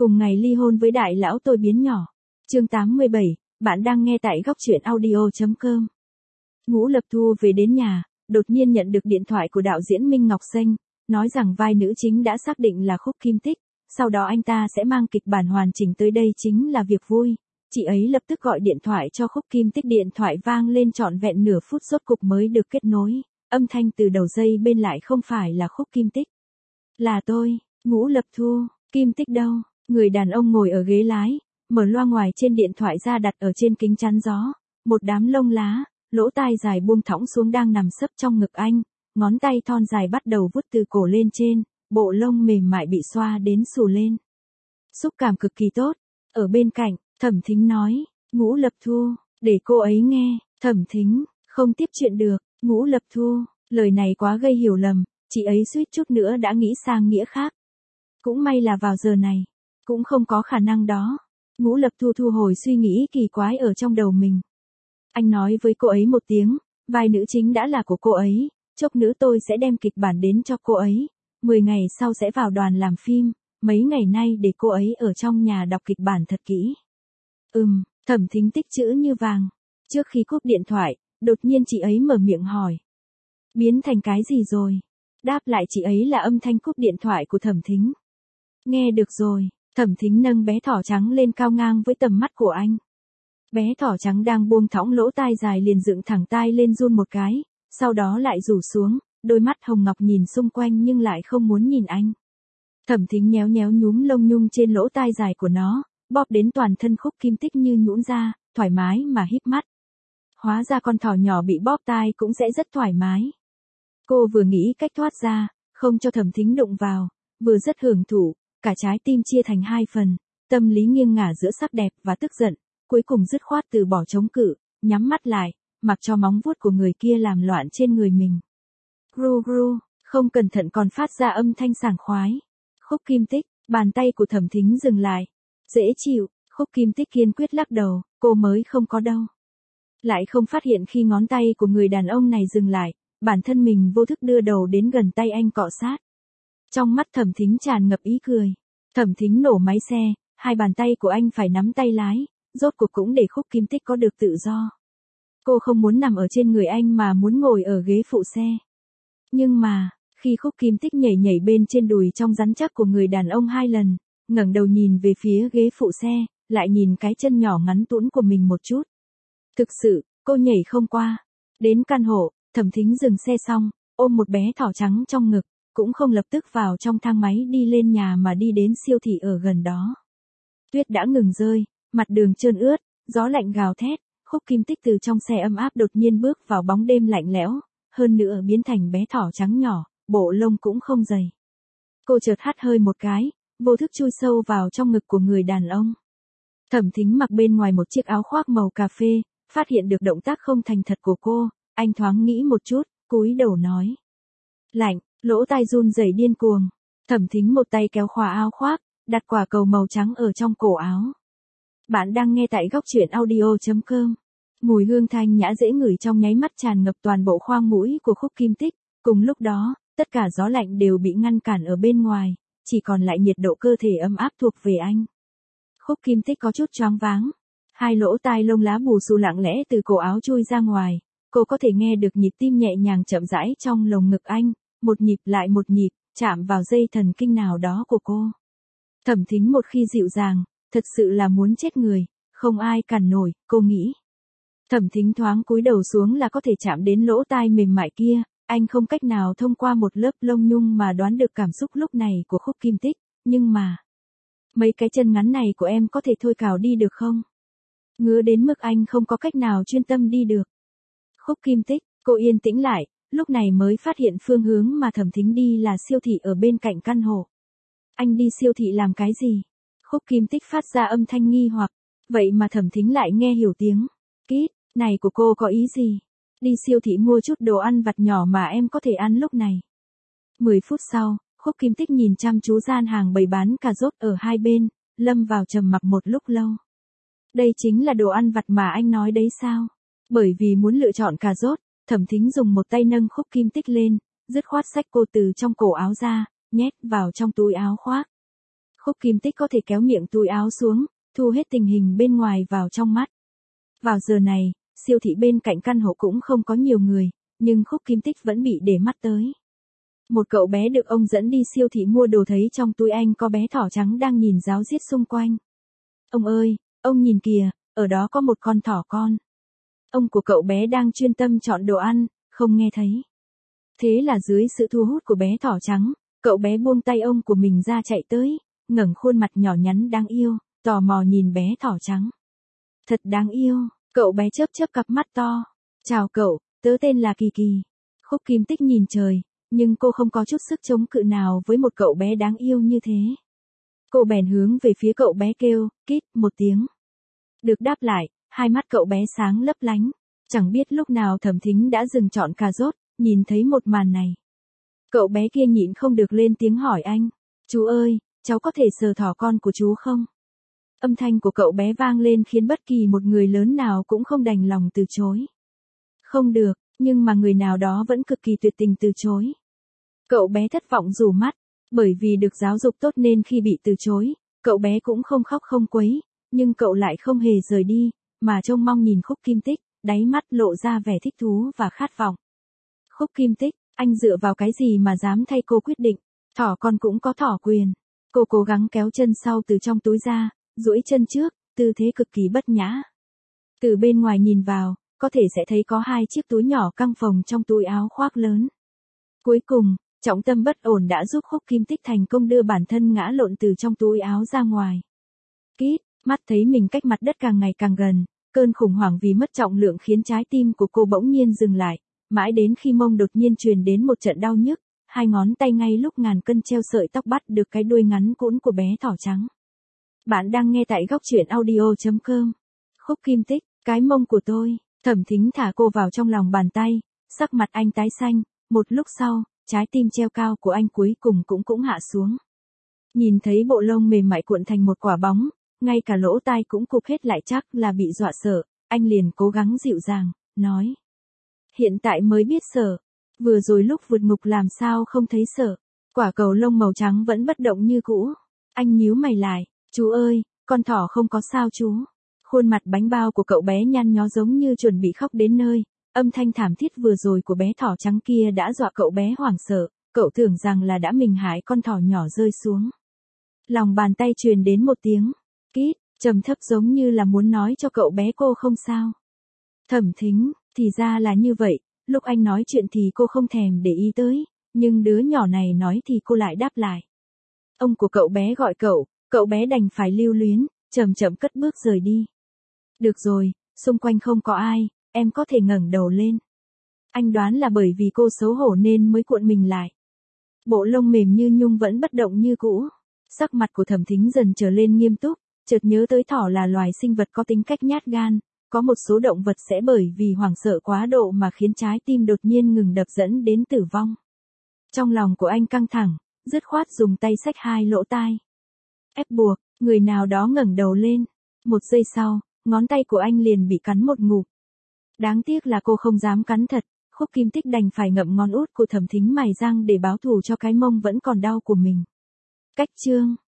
Cùng ngày ly hôn với đại lão tôi biến nhỏ. Chương 87, bạn đang nghe tại góc truyện audio.com. Ngũ Lập Thu về đến nhà, đột nhiên nhận được điện thoại của đạo diễn Minh Ngọc Xanh, nói rằng vai nữ chính đã xác định là Khúc Kim Tích, sau đó anh ta sẽ mang kịch bản hoàn chỉnh tới đây chính là việc vui. Chị ấy lập tức gọi điện thoại cho Khúc Kim Tích, điện thoại vang lên trọn vẹn nửa phút rốt cục mới được kết nối, âm thanh từ đầu dây bên lại không phải là Khúc Kim Tích. Là tôi, Ngũ Lập Thu, Kim Tích đâu? Người đàn ông ngồi ở ghế lái, mở loa ngoài trên điện thoại ra đặt ở trên kính chắn gió, một đám lông lá, lỗ tai dài buông thõng xuống đang nằm sấp trong ngực anh, ngón tay thon dài bắt đầu vuốt từ cổ lên trên, bộ lông mềm mại bị xoa đến xù lên. Xúc cảm cực kỳ tốt. Ở bên cạnh, Thẩm Thính nói, Ngũ Lập Thu, để cô ấy nghe. Thẩm Thính, không tiếp chuyện được. Ngũ Lập Thu, lời này quá gây hiểu lầm, chị ấy suýt chút nữa đã nghĩ sang nghĩa khác. Cũng may là vào giờ này, cũng không có khả năng đó. Ngũ Lập Thu thu hồi suy nghĩ kỳ quái ở trong đầu mình. Anh nói với cô ấy một tiếng, vai nữ chính đã là của cô ấy, chốc nữa tôi sẽ đem kịch bản đến cho cô ấy, 10 ngày sau sẽ vào đoàn làm phim, mấy ngày nay để cô ấy ở trong nhà đọc kịch bản thật kỹ. Thẩm Thính tích chữ như vàng. Trước khi cúp điện thoại, đột nhiên chị ấy mở miệng hỏi. Biến thành cái gì rồi? Đáp lại chị ấy là âm thanh cúp điện thoại của Thẩm Thính. Nghe được rồi. Thẩm Thính nâng bé thỏ trắng lên cao ngang với tầm mắt của anh. Bé thỏ trắng đang buông thõng lỗ tai dài liền dựng thẳng tai lên run một cái, sau đó lại rủ xuống, đôi mắt hồng ngọc nhìn xung quanh nhưng lại không muốn nhìn anh. Thẩm Thính nhéo nhéo nhúm lông nhung trên lỗ tai dài của nó, bóp đến toàn thân Khúc Kim Tích như nhũn ra, thoải mái mà híp mắt. Hóa ra con thỏ nhỏ bị bóp tai cũng sẽ rất thoải mái. Cô vừa nghĩ cách thoát ra, không cho Thẩm Thính đụng vào, vừa rất hưởng thụ, cả trái tim chia thành hai phần, tâm lý nghiêng ngả giữa sắc đẹp và tức giận, cuối cùng dứt khoát từ bỏ chống cự, nhắm mắt lại, mặc cho móng vuốt của người kia làm loạn trên người mình. Gru gru, không cẩn thận còn phát ra âm thanh sảng khoái. Khúc Kim Tích, bàn tay của Thẩm Thính dừng lại. Dễ chịu. Khúc Kim Tích kiên quyết lắc đầu, cô mới không có đâu. Lại không phát hiện khi ngón tay của người đàn ông này dừng lại, bản thân mình vô thức đưa đầu đến gần tay anh cọ sát. Trong mắt Thẩm Thính tràn ngập ý cười. Thẩm Thính nổ máy xe, hai bàn tay của anh phải nắm tay lái, rốt cuộc cũng để Khúc Kim Tích có được tự do. Cô không muốn nằm ở trên người anh mà muốn ngồi ở ghế phụ xe. Nhưng mà, khi Khúc Kim Tích nhảy nhảy bên trên đùi trong rắn chắc của người đàn ông hai lần, ngẩng đầu nhìn về phía ghế phụ xe, lại nhìn cái chân nhỏ ngắn tũn của mình một chút. Thực sự, cô nhảy không qua. Đến căn hộ, Thẩm Thính dừng xe xong, ôm một bé thỏ trắng trong ngực, cũng không lập tức vào trong thang máy đi lên nhà mà đi đến siêu thị ở gần đó. Tuyết đã ngừng rơi, mặt đường trơn ướt, gió lạnh gào thét, Khúc Kim Tích từ trong xe ấm áp đột nhiên bước vào bóng đêm lạnh lẽo, hơn nữa biến thành bé thỏ trắng nhỏ, bộ lông cũng không dày. Cô chợt hắt hơi một cái, vô thức chui sâu vào trong ngực của người đàn ông. Thẩm Thính mặc bên ngoài một chiếc áo khoác màu cà phê, phát hiện được động tác không thành thật của cô, anh thoáng nghĩ một chút, cúi đầu nói. Lạnh, lỗ tai run rẩy điên cuồng. Thẩm Thính một tay kéo khóa áo khoác, đặt quả cầu màu trắng ở trong cổ áo. Bạn đang nghe tại góc truyện audio.com. Mùi hương thanh nhã dễ ngửi trong nháy mắt tràn ngập toàn bộ khoang mũi của Khúc Kim Tích, cùng lúc đó, tất cả gió lạnh đều bị ngăn cản ở bên ngoài, chỉ còn lại nhiệt độ cơ thể ấm áp thuộc về anh. Khúc Kim Tích có chút choáng váng, hai lỗ tai lông lá bù xù lặng lẽ từ cổ áo chui ra ngoài, cô có thể nghe được nhịp tim nhẹ nhàng chậm rãi trong lồng ngực anh, một nhịp lại một nhịp, chạm vào dây thần kinh nào đó của cô. Thẩm Thính một khi dịu dàng, thật sự là muốn chết người, không ai cản nổi, cô nghĩ. Thẩm Thính thoáng cúi đầu xuống là có thể chạm đến lỗ tai mềm mại kia, anh không cách nào thông qua một lớp lông nhung mà đoán được cảm xúc lúc này của Khúc Kim Tích, nhưng mà... Mấy cái chân ngắn này của em có thể thôi cào đi được không? Ngứa đến mức anh không có cách nào chuyên tâm đi được. Khúc Kim Tích, cô yên tĩnh lại, lúc này mới phát hiện phương hướng mà Thẩm Thính đi là siêu thị ở bên cạnh căn hộ. Anh đi siêu thị làm cái gì? Khúc Kim Tích phát ra âm thanh nghi hoặc, vậy mà Thẩm Thính lại nghe hiểu tiếng. Kít, này của cô có ý gì? Đi siêu thị mua chút đồ ăn vặt nhỏ mà em có thể ăn lúc này. 10 phút sau, Khúc Kim Tích nhìn chăm chú gian hàng bày bán cà rốt ở hai bên, lâm vào trầm mặc một lúc lâu. Đây chính là đồ ăn vặt mà anh nói đấy sao? Bởi vì muốn lựa chọn cà rốt, Thẩm Thính dùng một tay nâng Khúc Kim Tích lên, dứt khoát xách cô từ trong cổ áo ra, nhét vào trong túi áo khoác. Khúc Kim Tích có thể kéo miệng túi áo xuống, thu hết tình hình bên ngoài vào trong mắt. Vào giờ này, siêu thị bên cạnh căn hộ cũng không có nhiều người, nhưng Khúc Kim Tích vẫn bị để mắt tới. Một cậu bé được ông dẫn đi siêu thị mua đồ thấy trong túi anh có bé thỏ trắng đang nhìn ráo riết xung quanh. Ông ơi, ông nhìn kìa, ở đó có một con thỏ con. Ông của cậu bé đang chuyên tâm chọn đồ ăn, không nghe thấy. Thế là dưới sự thu hút của bé thỏ trắng, cậu bé buông tay ông của mình ra chạy tới, ngẩng khuôn mặt nhỏ nhắn đáng yêu, tò mò nhìn bé thỏ trắng. Thật đáng yêu, cậu bé chớp chớp cặp mắt to. Chào cậu, tớ tên là Kỳ Kỳ. Khúc Kim Tích nhìn trời, nhưng cô không có chút sức chống cự nào với một cậu bé đáng yêu như thế. Cô bèn hướng về phía cậu bé kêu, kít, một tiếng. Được đáp lại, hai mắt cậu bé sáng lấp lánh. Chẳng biết lúc nào Thẩm Thính đã dừng chọn cà rốt, nhìn thấy một màn này. Cậu bé kia nhịn không được lên tiếng hỏi anh. Chú ơi, cháu có thể sờ thỏ con của chú không? Âm thanh của cậu bé vang lên khiến bất kỳ một người lớn nào cũng không đành lòng từ chối. Không được, nhưng mà người nào đó vẫn cực kỳ tuyệt tình từ chối. Cậu bé thất vọng rủ mắt, bởi vì được giáo dục tốt nên khi bị từ chối, cậu bé cũng không khóc không quấy, nhưng cậu lại không hề rời đi, mà trông mong nhìn Khúc Kim Tích, đáy mắt lộ ra vẻ thích thú và khát vọng. Khúc Kim Tích, anh dựa vào cái gì mà dám thay cô quyết định? Thỏ con cũng có thỏ quyền. Cô cố gắng kéo chân sau từ trong túi ra, duỗi chân trước, tư thế cực kỳ bất nhã. Từ bên ngoài nhìn vào, có thể sẽ thấy có hai chiếc túi nhỏ căng phồng trong túi áo khoác lớn. Cuối cùng, trọng tâm bất ổn đã giúp Khúc Kim Tích thành công đưa bản thân ngã lộn từ trong túi áo ra ngoài. Kít, mắt thấy mình cách mặt đất càng ngày càng gần, cơn khủng hoảng vì mất trọng lượng khiến trái tim của cô bỗng nhiên dừng lại, mãi đến khi mông đột nhiên truyền đến một trận đau nhức, hai ngón tay ngay lúc ngàn cân treo sợi tóc bắt được cái đuôi ngắn cũn của bé thỏ trắng. Bạn đang nghe tại góc truyện audio.com. Khúc Kim Tích, cái mông của tôi. Thẩm Thính thả cô vào trong lòng bàn tay, sắc mặt anh tái xanh, một lúc sau, trái tim treo cao của anh cuối cùng cũng hạ xuống. Nhìn thấy bộ lông mềm mại cuộn thành một quả bóng, ngay cả lỗ tai cũng cụp hết lại chắc là bị dọa sợ, anh liền cố gắng dịu dàng, nói. Hiện tại mới biết sợ, vừa rồi lúc vượt ngục làm sao không thấy sợ, quả cầu lông màu trắng vẫn bất động như cũ. Anh nhíu mày lại, chú ơi, con thỏ không có sao chú. Khuôn mặt bánh bao của cậu bé nhăn nhó giống như chuẩn bị khóc đến nơi, âm thanh thảm thiết vừa rồi của bé thỏ trắng kia đã dọa cậu bé hoảng sợ, cậu tưởng rằng là đã mình hại con thỏ nhỏ rơi xuống. Lòng bàn tay truyền đến một tiếng, kít, trầm thấp giống như là muốn nói cho cậu bé cô không sao. Thẩm Thính, thì ra là như vậy, lúc anh nói chuyện thì cô không thèm để ý tới, nhưng đứa nhỏ này nói thì cô lại đáp lại. Ông của cậu bé gọi cậu bé đành phải lưu luyến, chậm chậm cất bước rời đi. Được rồi, xung quanh không có ai, em có thể ngẩng đầu lên. Anh đoán là bởi vì cô xấu hổ nên mới cuộn mình lại. Bộ lông mềm như nhung vẫn bất động như cũ. Sắc mặt của Thẩm Thính dần trở lên nghiêm túc, chợt nhớ tới thỏ là loài sinh vật có tính cách nhát gan, có một số động vật sẽ bởi vì hoảng sợ quá độ mà khiến trái tim đột nhiên ngừng đập dẫn đến tử vong. Trong lòng của anh căng thẳng, dứt khoát dùng tay xách hai lỗ tai. Ép buộc, người nào đó ngẩng đầu lên. Một giây sau, ngón tay của anh liền bị cắn một ngụm. Đáng tiếc là cô không dám cắn thật, Khúc Kim Tích đành phải ngậm ngón út của Thẩm Thính mài răng để báo thù cho cái mông vẫn còn đau của mình. Cách chương